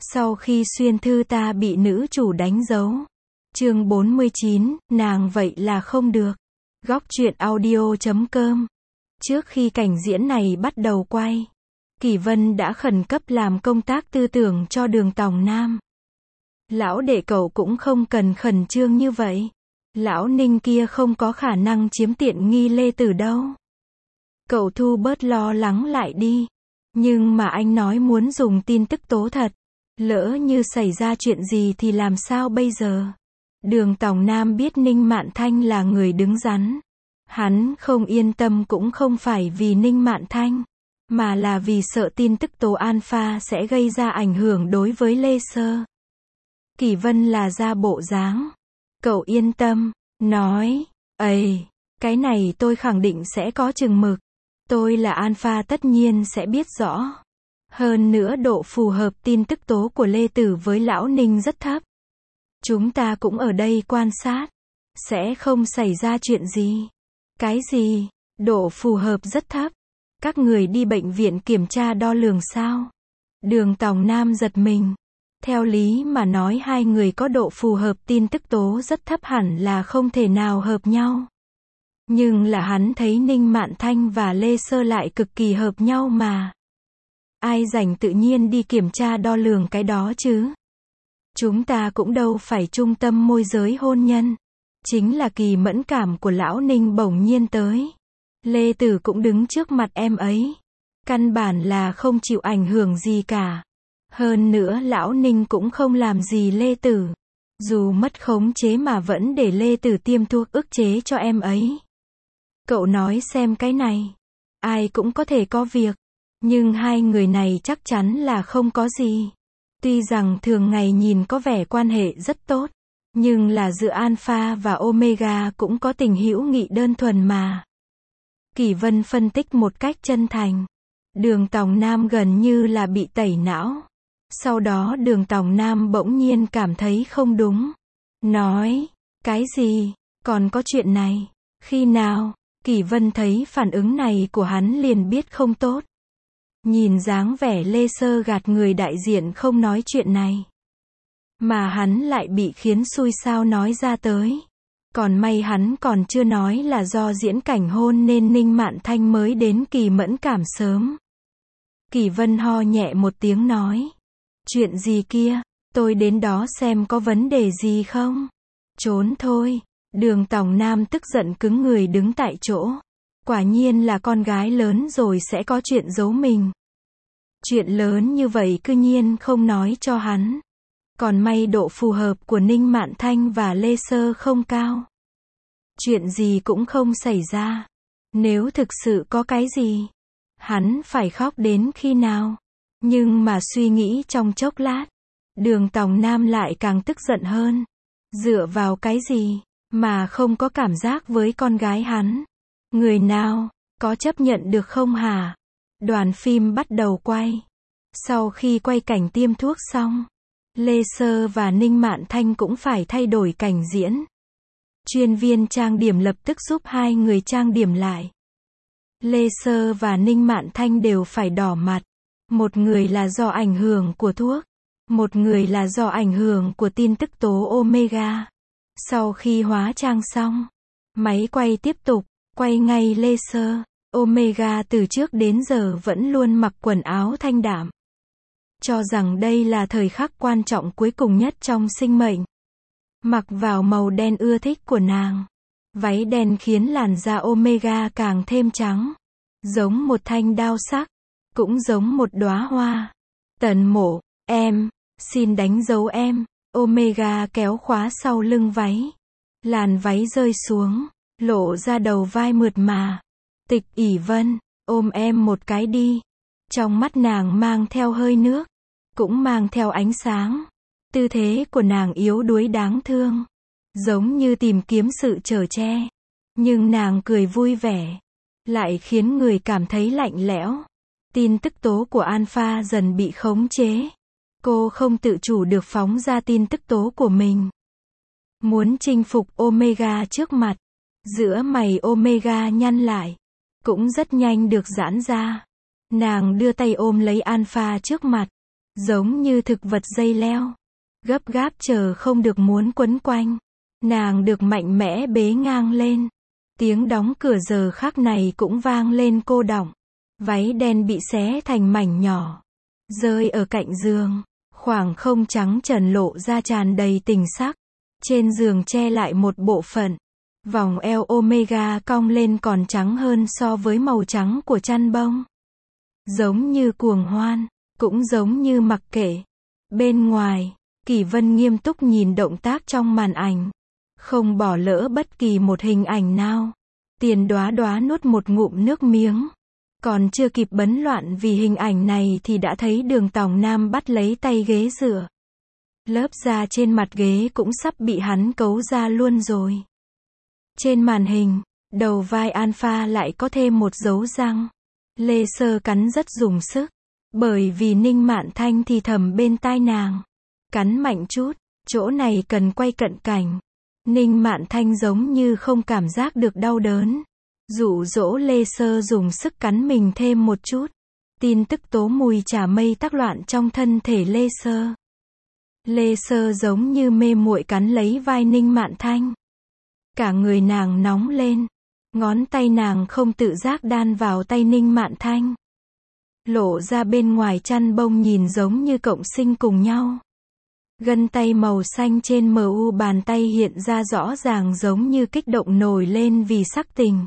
Sau khi xuyên thư ta bị nữ chủ đánh dấu. Chương 49, nàng vậy là không được. Góc truyện audio.com. Trước khi cảnh diễn này bắt đầu quay, Kỳ Vân đã khẩn cấp làm công tác tư tưởng cho Đường Tòng Nam. Lão đệ cậu cũng không cần khẩn trương như vậy. Lão Ninh kia không có khả năng chiếm tiện nghi Lê Tử đâu. Cậu thu bớt lo lắng lại đi. Nhưng mà anh nói muốn dùng tin tức tố thật. Lỡ như xảy ra chuyện gì thì làm sao bây giờ? Đường Tòng Nam biết Ninh Mạn Thanh là người đứng đắn. Hắn không yên tâm cũng không phải vì Ninh Mạn Thanh, mà là vì sợ tin tức tố alpha sẽ gây ra ảnh hưởng đối với Lê Sơ. Kỳ Vân là ra bộ dáng. Cậu yên tâm, nói, ấy, cái này tôi khẳng định sẽ có chừng mực. Tôi là alpha tất nhiên sẽ biết rõ. Hơn nữa độ phù hợp tin tức tố của Lê Tử với Lão Ninh rất thấp. Chúng ta cũng ở đây quan sát. Sẽ không xảy ra chuyện gì. Cái gì? Độ phù hợp rất thấp. Các người đi bệnh viện kiểm tra đo lường sao? Đường Tòng Nam giật mình. Theo lý mà nói hai người có độ phù hợp tin tức tố rất thấp hẳn là không thể nào hợp nhau. Nhưng là hắn thấy Ninh Mạn Thanh và Lê Sơ lại cực kỳ hợp nhau mà. Ai rảnh tự nhiên đi kiểm tra đo lường cái đó chứ? Chúng ta cũng đâu phải trung tâm môi giới hôn nhân. Chính là kỳ mẫn cảm của lão Ninh bỗng nhiên tới. Lê Tử cũng đứng trước mặt em ấy. Căn bản là không chịu ảnh hưởng gì cả. Hơn nữa lão Ninh cũng không làm gì Lê Tử. Dù mất khống chế mà vẫn để Lê Tử tiêm thuốc ức chế cho em ấy. Cậu nói xem cái này. Ai cũng có thể có việc. Nhưng hai người này chắc chắn là không có gì. Tuy rằng thường ngày nhìn có vẻ quan hệ rất tốt. Nhưng là giữa Alpha và Omega cũng có tình hữu nghị đơn thuần mà. Kỳ Vân phân tích một cách chân thành. Đường Tòng Nam gần như là bị tẩy não. Sau đó Đường Tòng Nam bỗng nhiên cảm thấy không đúng. Nói, cái gì? Còn có chuyện này? Khi nào? Kỳ Vân thấy phản ứng này của hắn liền biết không tốt. Nhìn dáng vẻ Lê Sơ gạt người đại diện không nói chuyện này. Mà hắn lại bị khiến xui sao nói ra tới. Còn may hắn còn chưa nói là do diễn cảnh hôn nên Ninh Mạn Thanh mới đến kỳ mẫn cảm sớm. Kỳ Vân ho nhẹ một tiếng nói. Chuyện gì kia, tôi đến đó xem có vấn đề gì không? Trốn thôi. Đường Tòng Nam tức giận cứng người đứng tại chỗ. Quả nhiên là con gái lớn rồi sẽ có chuyện giấu mình. Chuyện lớn như vậy cư nhiên không nói cho hắn. Còn may độ phù hợp của Ninh Mạn Thanh và Lê Sơ không cao. Chuyện gì cũng không xảy ra. Nếu thực sự có cái gì, hắn phải khóc đến khi nào? Nhưng mà suy nghĩ trong chốc lát, Đường Tòng Nam lại càng tức giận hơn. Dựa vào cái gì mà không có cảm giác với con gái hắn? Người nào có chấp nhận được không hả? Đoàn phim bắt đầu quay. Sau khi quay cảnh tiêm thuốc xong, Lê Sơ và Ninh Mạn Thanh cũng phải thay đổi cảnh diễn. Chuyên viên trang điểm lập tức giúp hai người trang điểm lại. Lê Sơ và Ninh Mạn Thanh đều phải đỏ mặt. Một người là do ảnh hưởng của thuốc. Một người là do ảnh hưởng của tin tức tố Omega. Sau khi hóa trang xong, máy quay tiếp tục, quay ngay Lê Sơ. Omega từ trước đến giờ vẫn luôn mặc quần áo thanh đạm. Cho rằng đây là thời khắc quan trọng cuối cùng nhất trong sinh mệnh. Mặc vào màu đen ưa thích của nàng. Váy đen khiến làn da Omega càng thêm trắng. Giống một thanh đao sắc. Cũng giống một đóa hoa. Tần Mộ, em, xin đánh dấu em. Omega kéo khóa sau lưng váy. Làn váy rơi xuống, lộ ra đầu vai mượt mà. Tịch ỷ Vân, ôm em một cái đi. Trong mắt nàng mang theo hơi nước. Cũng mang theo ánh sáng. Tư thế của nàng yếu đuối đáng thương. Giống như tìm kiếm sự chở che. Nhưng nàng cười vui vẻ. Lại khiến người cảm thấy lạnh lẽo. Tin tức tố của Alpha dần bị khống chế. Cô không tự chủ được phóng ra tin tức tố của mình. Muốn chinh phục Omega trước mặt. Giữa mày Omega nhăn lại. Cũng rất nhanh được giãn ra. Nàng đưa tay ôm lấy Alpha trước mặt. giống như thực vật dây leo, gấp gáp chờ không được muốn quấn quanh. Nàng được mạnh mẽ bế ngang lên. Tiếng đóng cửa giờ khắc này cũng vang lên cô đọng. Váy đen bị xé thành mảnh nhỏ, rơi ở cạnh giường. Khoảng không trắng trần lộ ra tràn đầy tình sắc. Trên giường che lại một bộ phận. Vòng eo omega cong lên còn trắng hơn so với màu trắng của chăn bông. Giống như cuồng hoan, cũng giống như mặc kệ. Bên ngoài, Kỳ Vân nghiêm túc nhìn động tác trong màn ảnh. Không bỏ lỡ bất kỳ một hình ảnh nào. Tiền Đóa Đóa nuốt một ngụm nước miếng. Còn chưa kịp bấn loạn vì hình ảnh này thì đã thấy Đường Tòng Nam bắt lấy tay ghế dựa. Lớp da trên mặt ghế cũng sắp bị hắn cấu ra luôn rồi. Trên màn hình, đầu vai Alpha lại có thêm một dấu răng. Lê Sơ cắn rất dùng sức. Bởi vì Ninh Mạn Thanh thì thầm bên tai nàng. Cắn mạnh chút, chỗ này cần quay cận cảnh. Ninh Mạn Thanh giống như không cảm giác được đau đớn. Dụ dỗ Lê Sơ dùng sức cắn mình thêm một chút. Tin tức tố mùi trà mây tác loạn trong thân thể Lê Sơ. Lê Sơ giống như mê muội cắn lấy vai Ninh Mạn Thanh. Cả người nàng nóng lên. Ngón tay nàng không tự giác đan vào tay Ninh Mạn Thanh. Lộ ra bên ngoài chăn bông nhìn giống như cộng sinh cùng nhau. Gân tay màu xanh trên mu bàn tay hiện ra rõ ràng giống như kích động nổi lên vì sắc tình.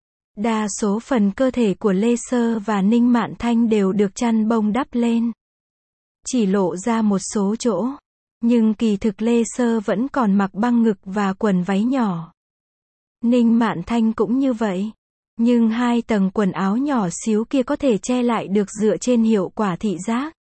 Đa số phần cơ thể của Lê Sơ và Ninh Mạn Thanh đều được chăn bông đắp lên. Chỉ lộ ra một số chỗ. Nhưng kỳ thực Lê Sơ vẫn còn mặc băng ngực và quần váy nhỏ. Ninh Mạn Thanh cũng như vậy. Nhưng hai tầng quần áo nhỏ xíu kia có thể che lại được dựa trên hiệu quả thị giác.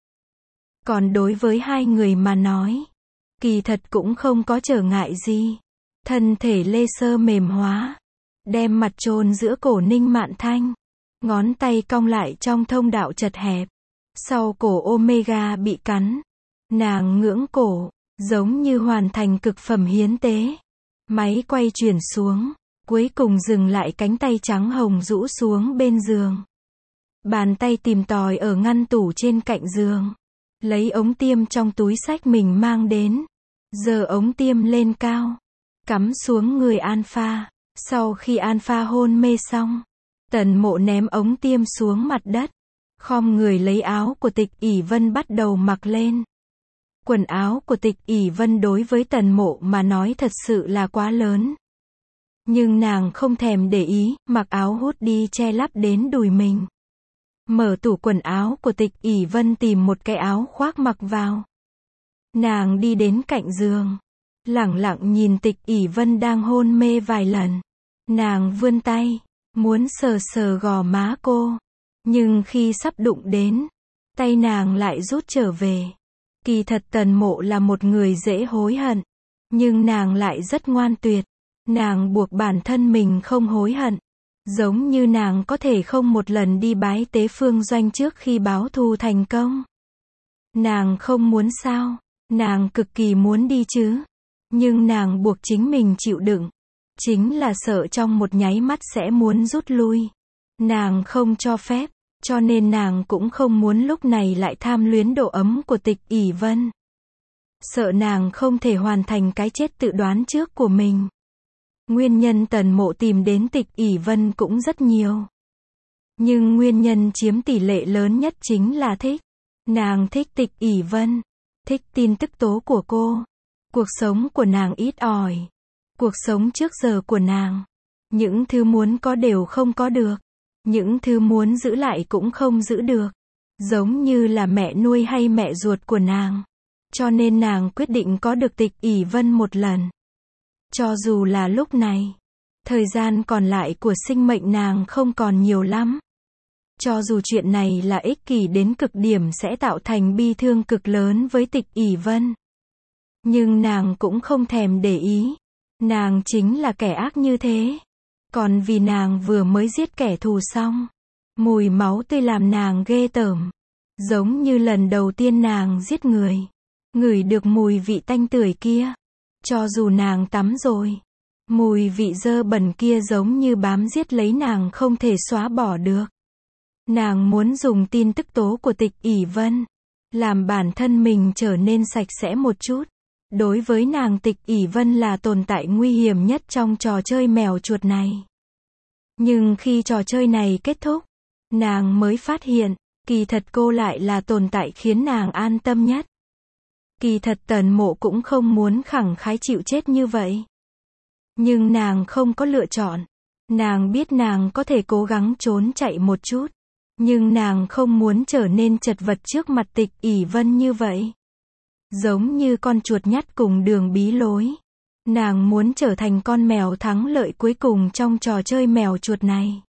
Còn đối với hai người mà nói, kỳ thật cũng không có trở ngại gì. Thân thể Lê Sơ mềm hóa, đem mặt chôn giữa cổ Ninh Mạn Thanh. Ngón tay cong lại trong thông đạo chật hẹp. Sau cổ omega bị cắn, nàng ngưỡng cổ, giống như hoàn thành cực phẩm hiến tế. Máy quay chuyển xuống, cuối cùng dừng lại cánh tay trắng hồng rũ xuống bên giường. Bàn tay tìm tòi ở ngăn tủ trên cạnh giường. Lấy ống tiêm trong túi xách mình mang đến. Giơ ống tiêm lên cao. Cắm xuống người Alpha. Sau khi Alpha hôn mê xong, Tần Mộ ném ống tiêm xuống mặt đất. Khom người lấy áo của Tịch ỷ Vân bắt đầu mặc lên. Quần áo của Tịch ỷ Vân đối với Tần Mộ mà nói thật sự là quá lớn. Nhưng nàng không thèm để ý, mặc áo hút đi che lắp đến đùi mình. Mở tủ quần áo của Tịch ỷ Vân tìm một cái áo khoác mặc vào. Nàng đi đến cạnh giường. Lẳng lặng nhìn Tịch ỷ Vân đang hôn mê vài lần. Nàng vươn tay, muốn sờ sờ gò má cô. Nhưng khi sắp đụng đến, tay nàng lại rút trở về. Kỳ thật Tần Mộ là một người dễ hối hận. Nhưng nàng lại rất ngoan tuyệt. Nàng buộc bản thân mình không hối hận. Giống như nàng có thể không một lần đi bái tế Phương Doanh trước khi báo thù thành công. Nàng không muốn sao? Nàng cực kỳ muốn đi chứ. Nhưng nàng buộc chính mình chịu đựng. Chính là sợ trong một nháy mắt sẽ muốn rút lui. Nàng không cho phép, cho nên nàng cũng không muốn lúc này lại tham luyến độ ấm của Tịch ỷ Vân. Sợ nàng không thể hoàn thành cái chết tự đoán trước của mình. Nguyên nhân Tần Mộ tìm đến Tịch ỷ Vân cũng rất nhiều. Nhưng nguyên nhân chiếm tỷ lệ lớn nhất chính là thích. Nàng thích Tịch ỷ Vân. Thích tin tức tố của cô. Cuộc sống của nàng ít ỏi. Cuộc sống trước giờ của nàng. Những thứ muốn có đều không có được. Những thứ muốn giữ lại cũng không giữ được. Giống như là mẹ nuôi hay mẹ ruột của nàng. Cho nên nàng quyết định có được Tịch ỷ Vân một lần. Cho dù là lúc này, thời gian còn lại của sinh mệnh nàng không còn nhiều lắm. Cho dù chuyện này là ích kỷ đến cực điểm sẽ tạo thành bi thương cực lớn với Tịch ỷ Vân. Nhưng nàng cũng không thèm để ý. Nàng chính là kẻ ác như thế. Còn vì nàng vừa mới giết kẻ thù xong. Mùi máu tươi làm nàng ghê tởm. Giống như lần đầu tiên nàng giết người. Ngửi được mùi vị tanh tưởi kia. Cho dù nàng tắm rồi. Mùi vị dơ bẩn kia giống như bám giết lấy nàng không thể xóa bỏ được. Nàng muốn dùng tin tức tố của Tịch ỷ Vân. làm bản thân mình trở nên sạch sẽ một chút. Đối với nàng Tịch ỷ Vân là tồn tại nguy hiểm nhất trong trò chơi mèo chuột này. Nhưng khi trò chơi này kết thúc, nàng mới phát hiện, kỳ thật cô lại là tồn tại khiến nàng an tâm nhất. Kỳ thật Tần Mộ cũng không muốn khẳng khái chịu chết như vậy. Nhưng nàng không có lựa chọn. Nàng biết nàng có thể cố gắng trốn chạy một chút. Nhưng nàng không muốn trở nên chật vật trước mặt Tịch ỷ Vân như vậy. Giống như con chuột nhắt cùng đường bí lối. Nàng muốn trở thành con mèo thắng lợi cuối cùng trong trò chơi mèo chuột này.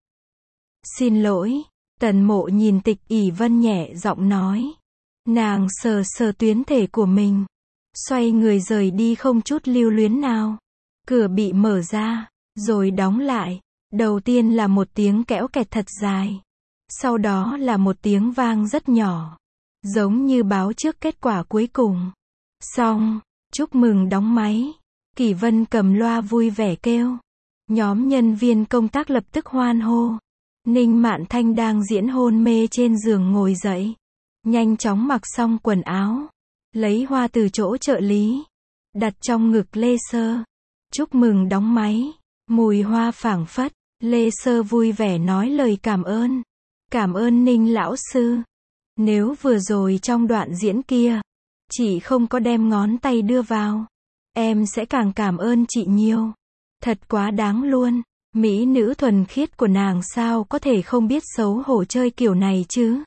Xin lỗi, Tần Mộ nhìn Tịch ỷ Vân nhẹ giọng nói. Nàng sờ sờ tuyến thể của mình. Xoay người rời đi không chút lưu luyến nào. Cửa bị mở ra, rồi đóng lại. Đầu tiên là một tiếng kẽo kẹt thật dài. Sau đó là một tiếng vang rất nhỏ. Giống như báo trước kết quả cuối cùng. Xong, chúc mừng đóng máy. Kỷ Vân cầm loa vui vẻ kêu. Nhóm nhân viên công tác lập tức hoan hô. Ninh Mạn Thanh đang diễn hôn mê trên giường ngồi dậy. Nhanh chóng mặc xong quần áo. Lấy hoa từ chỗ trợ lý. Đặt trong ngực Lê Sơ. Chúc mừng đóng máy. Mùi hoa phảng phất. Lê Sơ vui vẻ nói lời cảm ơn. Cảm ơn Ninh lão sư. Nếu vừa rồi trong đoạn diễn kia, chị không có đem ngón tay đưa vào, em sẽ càng cảm ơn chị nhiều. Thật quá đáng luôn. Mỹ nữ thuần khiết của nàng sao có thể không biết xấu hổ chơi kiểu này chứ.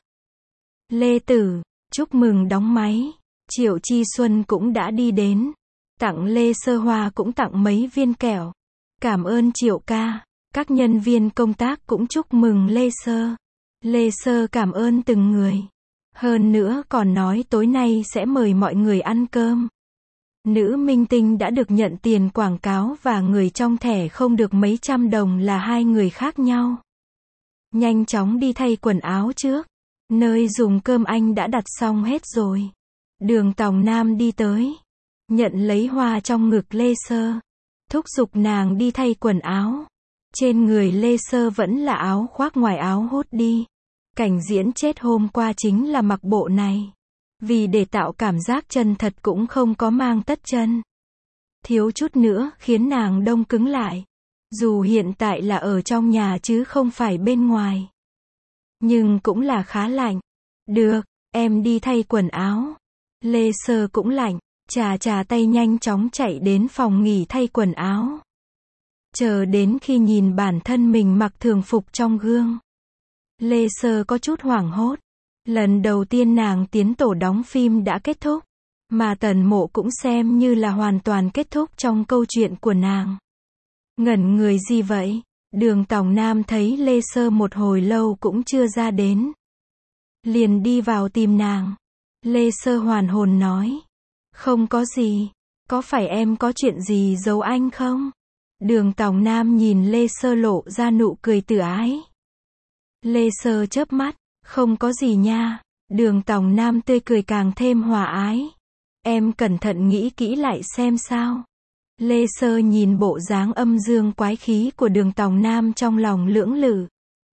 Lê Tử, chúc mừng đóng máy. Triệu Chi Xuân cũng đã đi đến. Tặng Lê Sơ hoa cũng tặng mấy viên kẹo. Cảm ơn Triệu ca. Các nhân viên công tác cũng chúc mừng Lê Sơ. Lê Sơ cảm ơn từng người. Hơn nữa còn nói tối nay sẽ mời mọi người ăn cơm. Nữ minh tinh đã được nhận tiền quảng cáo và người trong thẻ không được mấy trăm đồng là hai người khác nhau. Nhanh chóng đi thay quần áo trước. Nơi dùng cơm anh đã đặt xong hết rồi. Đường Tòng Nam đi tới. Nhận lấy hoa trong ngực Lê Sơ. Thúc giục nàng đi thay quần áo. Trên người Lê Sơ vẫn là áo khoác ngoài áo hốt đi. Cảnh diễn chết hôm qua chính là mặc bộ này. Vì để tạo cảm giác chân thật cũng không có mang tất chân. Thiếu chút nữa khiến nàng đông cứng lại. Dù hiện tại là ở trong nhà chứ không phải bên ngoài. Nhưng cũng là khá lạnh. Được, em đi thay quần áo. Lê Sơ cũng lạnh. Chà tay nhanh chóng chạy đến phòng nghỉ thay quần áo. Chờ đến khi nhìn bản thân mình mặc thường phục trong gương. Lê Sơ có chút hoảng hốt. Lần đầu tiên nàng tiến tổ đóng phim đã kết thúc. Mà Tần Mộ cũng xem như là hoàn toàn kết thúc trong câu chuyện của nàng. Ngẩn người gì vậy? Đường Tòng Nam thấy Lê Sơ một hồi lâu cũng chưa ra đến. Liền đi vào tìm nàng. Lê Sơ hoàn hồn nói. Không có gì. Có phải em có chuyện gì giấu anh không? Đường Tòng Nam nhìn Lê Sơ lộ ra nụ cười từ ái. Lê Sơ chớp mắt. Không có gì nha. Đường Tòng Nam tươi cười càng thêm hòa ái. Em cẩn thận nghĩ kỹ lại xem sao. Lê Sơ nhìn bộ dáng âm dương quái khí của Đường Tòng Nam trong lòng lưỡng lự.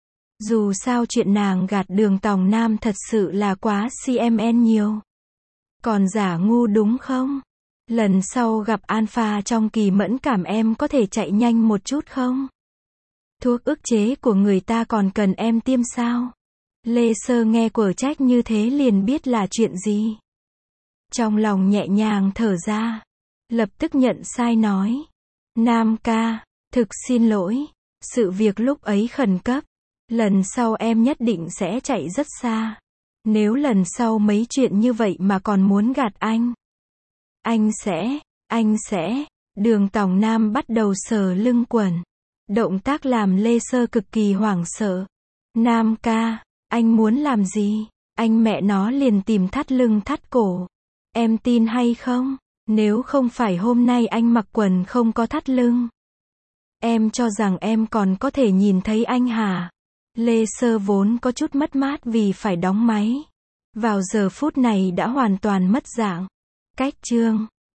Dù sao chuyện nàng gạt Đường Tòng Nam thật sự là quá CMN nhiều. Còn giả ngu đúng không? Lần sau gặp Alpha trong kỳ mẫn cảm em có thể chạy nhanh một chút không? Thuốc ức chế của người ta còn cần em tiêm sao? Lê Sơ nghe quở trách như thế liền biết là chuyện gì. Trong lòng nhẹ nhàng thở ra. Lập tức nhận sai nói. Nam ca, thực xin lỗi. Sự việc lúc ấy khẩn cấp. Lần sau em nhất định sẽ chạy rất xa. Nếu lần sau mấy chuyện như vậy mà còn muốn gạt anh. Anh sẽ. Đường Tòng Nam bắt đầu sờ lưng quần. Động tác làm Lê Sơ cực kỳ hoảng sợ. Nam ca, anh muốn làm gì? Anh mẹ nó liền tìm thắt lưng thắt cổ. Em tin hay không? Nếu không phải hôm nay anh mặc quần không có thắt lưng. Em cho rằng em còn có thể nhìn thấy anh hả? Lê Sơ vốn có chút mất mát vì phải đóng máy. Vào giờ phút này đã hoàn toàn mất dạng. Cách chương